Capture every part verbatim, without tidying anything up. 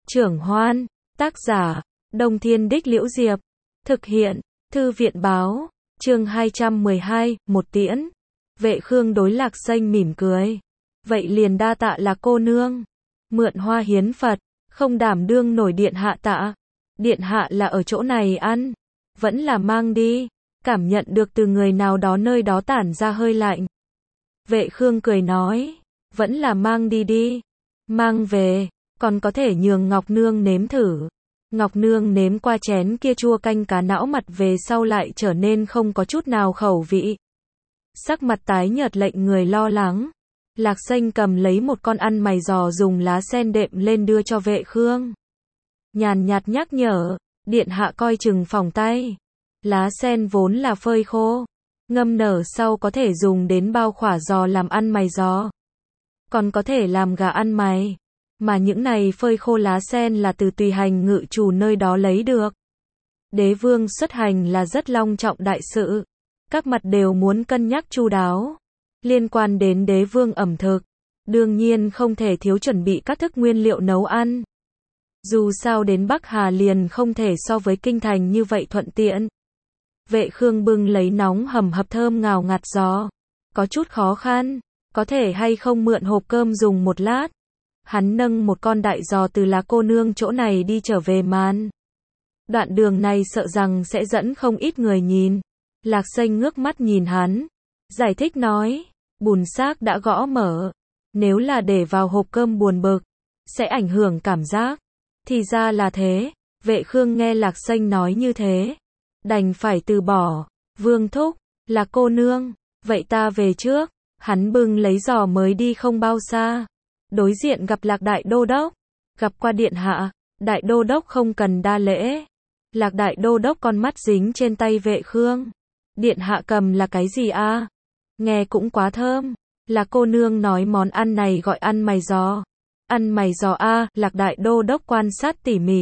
Trưởng Hoan, tác giả, Đông Thiên Đích Liễu Diệp, thực hiện, Thư viện Báo, chương hai trăm mười hai, một tiễn. Vệ Khương đối Lạc Xanh mỉm cười. Vậy liền đa tạ là cô nương. Mượn hoa hiến Phật, không đảm đương nổi điện hạ tạ. Điện hạ là ở chỗ này ăn, vẫn là mang đi. Cảm nhận được từ người nào đó nơi đó tản ra hơi lạnh. Vệ Khương cười nói, vẫn là mang đi đi. Mang về, còn có thể nhường Ngọc Nương nếm thử. Ngọc Nương nếm qua chén kia chua canh cá não mặt về sau lại trở nên không có chút nào khẩu vị. Sắc mặt tái nhợt lệnh người lo lắng. Lạc Xanh cầm lấy một con ăn mày giò dùng lá sen đệm lên đưa cho Vệ Khương. Nhàn nhạt nhắc nhở, điện hạ coi chừng phòng tay. Lá sen vốn là phơi khô, ngâm nở sau có thể dùng đến bao khỏa giò làm ăn mày giò. Còn có thể làm gà ăn mày. Mà những này phơi khô lá sen là từ tùy hành ngự chủ nơi đó lấy được. Đế vương xuất hành là rất long trọng đại sự. Các mặt đều muốn cân nhắc chu đáo. Liên quan đến đế vương ẩm thực, đương nhiên không thể thiếu chuẩn bị các thức nguyên liệu nấu ăn. Dù sao đến Bắc Hà liền không thể so với kinh thành như vậy thuận tiện. Vệ Khương bưng lấy nóng hầm hập thơm ngào ngạt giò. Có chút khó khăn, có thể hay không mượn hộp cơm dùng một lát. Hắn nâng một con đại giò từ lá cô nương chỗ này đi trở về màn. Đoạn đường này sợ rằng sẽ dẫn không ít người nhìn. Lạc Xanh ngước mắt nhìn hắn, giải thích nói, bùn xác đã gõ mở. Nếu là để vào hộp cơm buồn bực, sẽ ảnh hưởng cảm giác. Thì ra là thế. Vệ Khương nghe Lạc Xanh nói như thế, đành phải từ bỏ. Vương thúc, là cô nương, vậy ta về trước. Hắn bưng lấy giò mới đi không bao xa. Đối diện gặp Lạc Đại Đô Đốc. Gặp qua điện hạ. Đại Đô Đốc không cần đa lễ. Lạc Đại Đô Đốc con mắt dính trên tay Vệ Khương. Điện hạ cầm là cái gì a? Nghe cũng quá thơm. Là cô nương nói món ăn này gọi ăn mày giò. Ăn mày giò a, Lạc Đại Đô Đốc quan sát tỉ mỉ.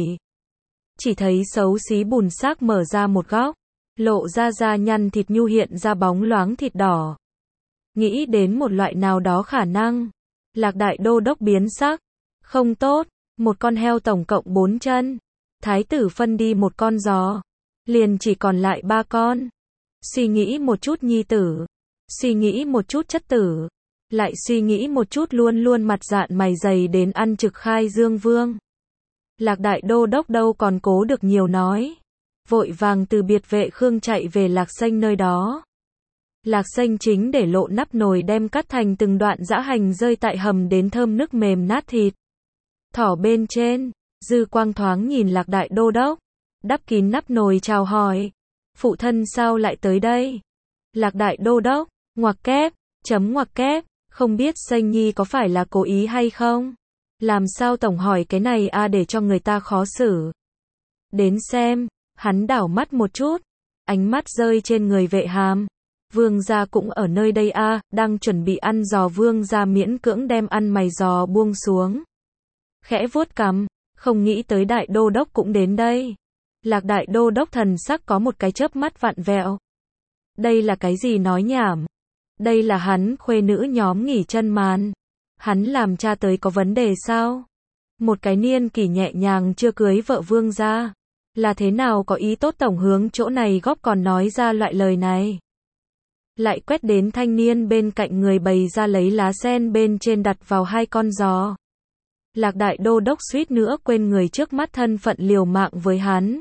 Chỉ thấy xấu xí bùn xác mở ra một góc. Lộ ra da nhăn thịt nhu hiện ra bóng loáng thịt đỏ. Nghĩ đến một loại nào đó khả năng. Lạc Đại Đô Đốc biến sắc. Không tốt, một con heo tổng cộng bốn chân. Thái tử phân đi một con giò. Liền chỉ còn lại ba con. Suy nghĩ một chút nhi tử. Suy nghĩ một chút chất tử. Lại suy nghĩ một chút luôn luôn mặt dạn mày dày đến ăn trực khai dương vương. Lạc Đại Đô Đốc đâu còn cố được nhiều nói. Vội vàng từ biệt Vệ Khương chạy về Lạc Xanh nơi đó. Lạc Xanh chính để lộ nắp nồi đem cắt thành từng đoạn giã hành rơi tại hầm đến thơm nước mềm nát thịt. Thỏ bên trên, dư quang thoáng nhìn Lạc Đại Đô Đốc. Đắp kín nắp nồi chào hỏi. Phụ thân sao lại tới đây? Lạc Đại Đô Đốc, ngoặc kép, chấm ngoặc kép, không biết Xanh Nhi có phải là cố ý hay không? Làm sao tổng hỏi cái này a để cho người ta khó xử. Đến xem, hắn đảo mắt một chút, ánh mắt rơi trên người Vệ Hàm. Vương gia cũng ở nơi đây a, đang chuẩn bị ăn giò. Vương gia miễn cưỡng đem ăn mày giò buông xuống. Khẽ vuốt cằm, không nghĩ tới Đại Đô Đốc cũng đến đây. Lạc Đại Đô Đốc thần sắc có một cái chớp mắt vặn vẹo. Đây là cái gì nói nhảm? Đây là hắn khuê nữ nhóm nghỉ chân màn. Hắn làm cha tới có vấn đề sao? Một cái niên kỷ nhẹ nhàng chưa cưới vợ vương gia. Là thế nào có ý tốt tổng hướng chỗ này góp còn nói ra loại lời này. Lại quét đến thanh niên bên cạnh người bày ra lấy lá sen bên trên đặt vào hai con giò. Lạc Đại Đô Đốc suýt nữa quên người trước mắt thân phận liều mạng với hắn.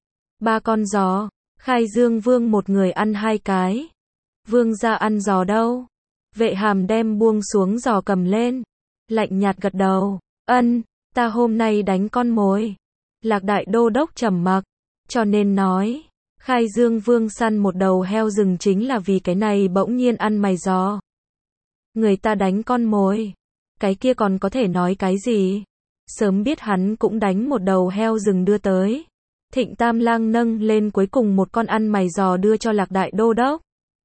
Ba con giò, Khai Dương Vương một người ăn hai cái. Vương gia ăn giò đâu? Vệ Hàm đem buông xuống giò cầm lên. Lạnh nhạt gật đầu. Ân, ta hôm nay đánh con mồi. Lạc Đại Đô Đốc trầm mặc. Cho nên nói. Khai Dương Vương săn một đầu heo rừng chính là vì cái này bỗng nhiên ăn mày giò. Người ta đánh con mồi. Cái kia còn có thể nói cái gì? Sớm biết hắn cũng đánh một đầu heo rừng đưa tới. Thịnh Tam Lang nâng lên cuối cùng một con ăn mày giò đưa cho Lạc Đại Đô Đốc.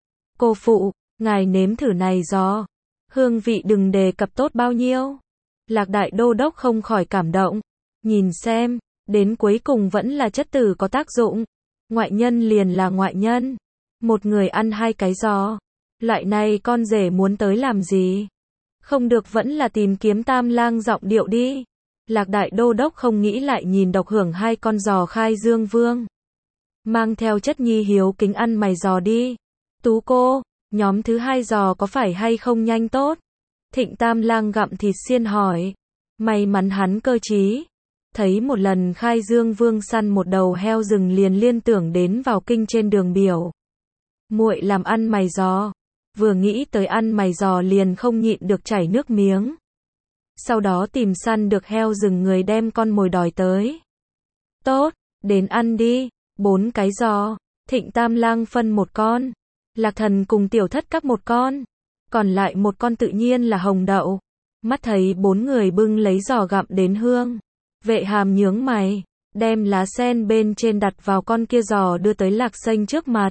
Cô phụ, ngài nếm thử này giò. Hương vị đừng đề cập tốt bao nhiêu. Lạc Đại Đô Đốc không khỏi cảm động. Nhìn xem, đến cuối cùng vẫn là chất tử có tác dụng. Ngoại nhân liền là ngoại nhân. Một người ăn hai cái giò. Loại này con rể muốn tới làm gì? Không được vẫn là tìm kiếm Tam Lang giọng điệu đi. Lạc đại đô đốc không nghĩ lại nhìn độc hưởng hai con giò Khai Dương Vương. Mang theo chất nhi hiếu kính ăn mày giò đi. Tú cô, nhóm thứ hai giò có phải hay không nhanh tốt? Thịnh Tam Lang gặm thịt xiên hỏi. May mắn hắn cơ trí. Thấy một lần Khai Dương Vương săn một đầu heo rừng liền liên tưởng đến vào kinh trên đường biểu. Muội làm ăn mày giò. Vừa nghĩ tới ăn mày giò liền không nhịn được chảy nước miếng. Sau đó tìm săn được heo rừng người đem con mồi đòi tới. Tốt, đến ăn đi, bốn cái giò. Thịnh Tam Lang phân một con. Lạc Thần cùng Tiểu Thất cắp một con. Còn lại một con tự nhiên là Hồng Đậu. Mắt thấy bốn người bưng lấy giò gặm đến hương. Vệ Hàm nhướng mày, đem lá sen bên trên đặt vào con kia giò đưa tới Lạc Sênh trước mặt.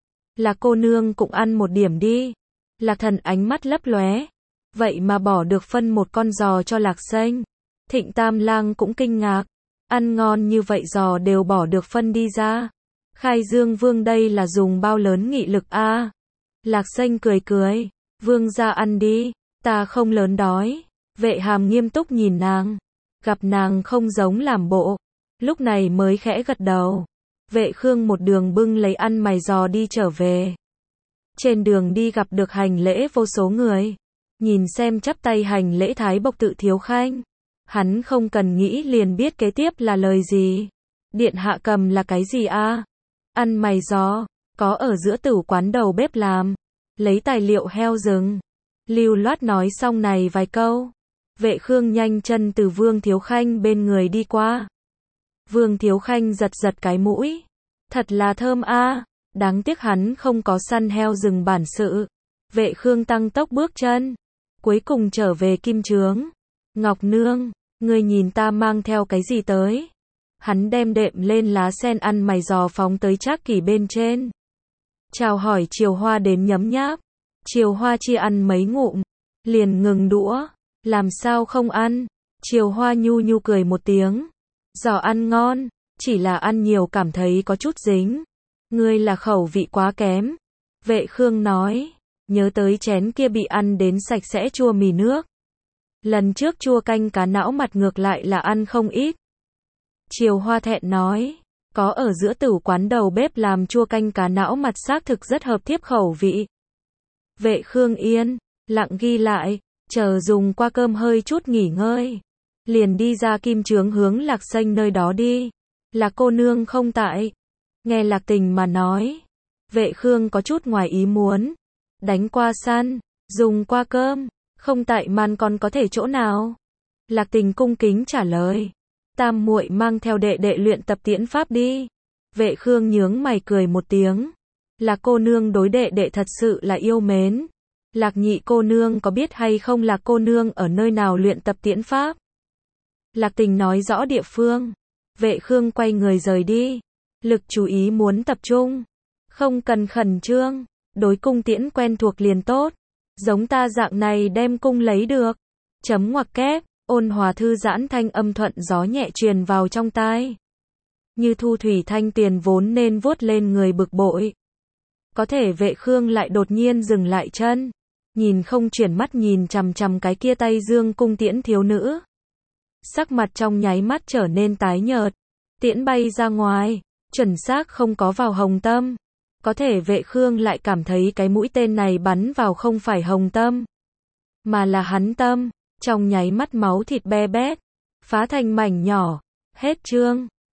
Lạc cô nương cũng ăn một điểm đi. Lạc Thần ánh mắt lấp lóe. Vậy mà bỏ được phân một con giò cho Lạc Sênh. Thịnh Tam Lang cũng kinh ngạc. Ăn ngon như vậy giò đều bỏ được phân đi ra. Khai Dương Vương đây là dùng bao lớn nghị lực a? À? Lạc Sênh cười cười. Vương gia ăn đi, ta không lớn đói. Vệ Hàm nghiêm túc nhìn nàng. Gặp nàng không giống làm bộ. Lúc này mới khẽ gật đầu. Vệ Khương một đường bưng lấy ăn mày giò đi trở về. Trên đường đi gặp được hành lễ vô số người. Nhìn xem chắp tay hành lễ Thái Bộc Tự Thiếu Khanh. Hắn không cần nghĩ liền biết kế tiếp là lời gì. Điện hạ cầm là cái gì a? À? Ăn mày giò, có ở giữa tửu quán đầu bếp làm. Lấy tài liệu heo rừng. Lưu loát nói xong này vài câu. Vệ Khương nhanh chân từ Vương Thiếu Khanh bên người đi qua. Vương Thiếu Khanh giật giật cái mũi. Thật là thơm a, à. Đáng tiếc hắn không có săn heo rừng bản sự. Vệ Khương tăng tốc bước chân. Cuối cùng trở về Kim Trướng. Ngọc Nương, ngươi nhìn ta mang theo cái gì tới? Hắn đem đệm lên lá sen ăn mày giò phóng tới Trác Kỷ bên trên. Chào hỏi Triều Hoa đến nhấm nháp. Triều Hoa chia ăn mấy ngụm. Liền ngừng đũa. Làm sao không ăn? Triều Hoa nhu nhu cười một tiếng. Giò ăn ngon. Chỉ là ăn nhiều cảm thấy có chút dính. Ngươi là khẩu vị quá kém. Vệ Khương nói. Nhớ tới chén kia bị ăn đến sạch sẽ chua mì nước. Lần trước chua canh cá não mặt ngược lại là ăn không ít. Triều Hoa thẹn nói. Có ở giữa tửu quán đầu bếp làm chua canh cá não mặt xác thực rất hợp thiếp khẩu vị. Vệ Khương yên lặng ghi lại. Chờ dùng qua cơm hơi chút nghỉ ngơi. Liền đi ra Kim Trướng hướng Lạc Sênh nơi đó đi. Lạc cô nương không tại. Nghe Lạc Tình mà nói. Vệ Khương có chút ngoài ý muốn. Đánh qua săn. Dùng qua cơm. Không tại man còn có thể chỗ nào. Lạc Tình cung kính trả lời. Tam muội mang theo đệ đệ luyện tập tiễn pháp đi. Vệ Khương nhướng mày cười một tiếng. Lạc cô nương đối đệ đệ thật sự là yêu mến. Lạc nhị cô nương có biết hay không Lạc cô nương ở nơi nào luyện tập tiễn pháp? Lạc Tình nói rõ địa phương. Vệ Khương quay người rời đi. Lực chú ý muốn tập trung. Không cần khẩn trương. Đối cung tiễn quen thuộc liền tốt. Giống ta dạng này đem cung lấy được. Chấm ngoặc kép. Ôn hòa thư giãn thanh âm thuận gió nhẹ truyền vào trong tai. Như thu thủy thanh tiền vốn nên vuốt lên người bực bội. Có thể Vệ Khương lại đột nhiên dừng lại chân. Nhìn không chuyển mắt nhìn chằm chằm cái kia tay dương cung tiễn thiếu nữ. Sắc mặt trong nháy mắt trở nên tái nhợt. Tiễn bay ra ngoài. Chuẩn xác không có vào hồng tâm. Có thể Vệ Khương lại cảm thấy cái mũi tên này bắn vào không phải hồng tâm. Mà là hắn tâm. Trong nháy mắt máu thịt be bét. Phá thành mảnh nhỏ. Hết chương.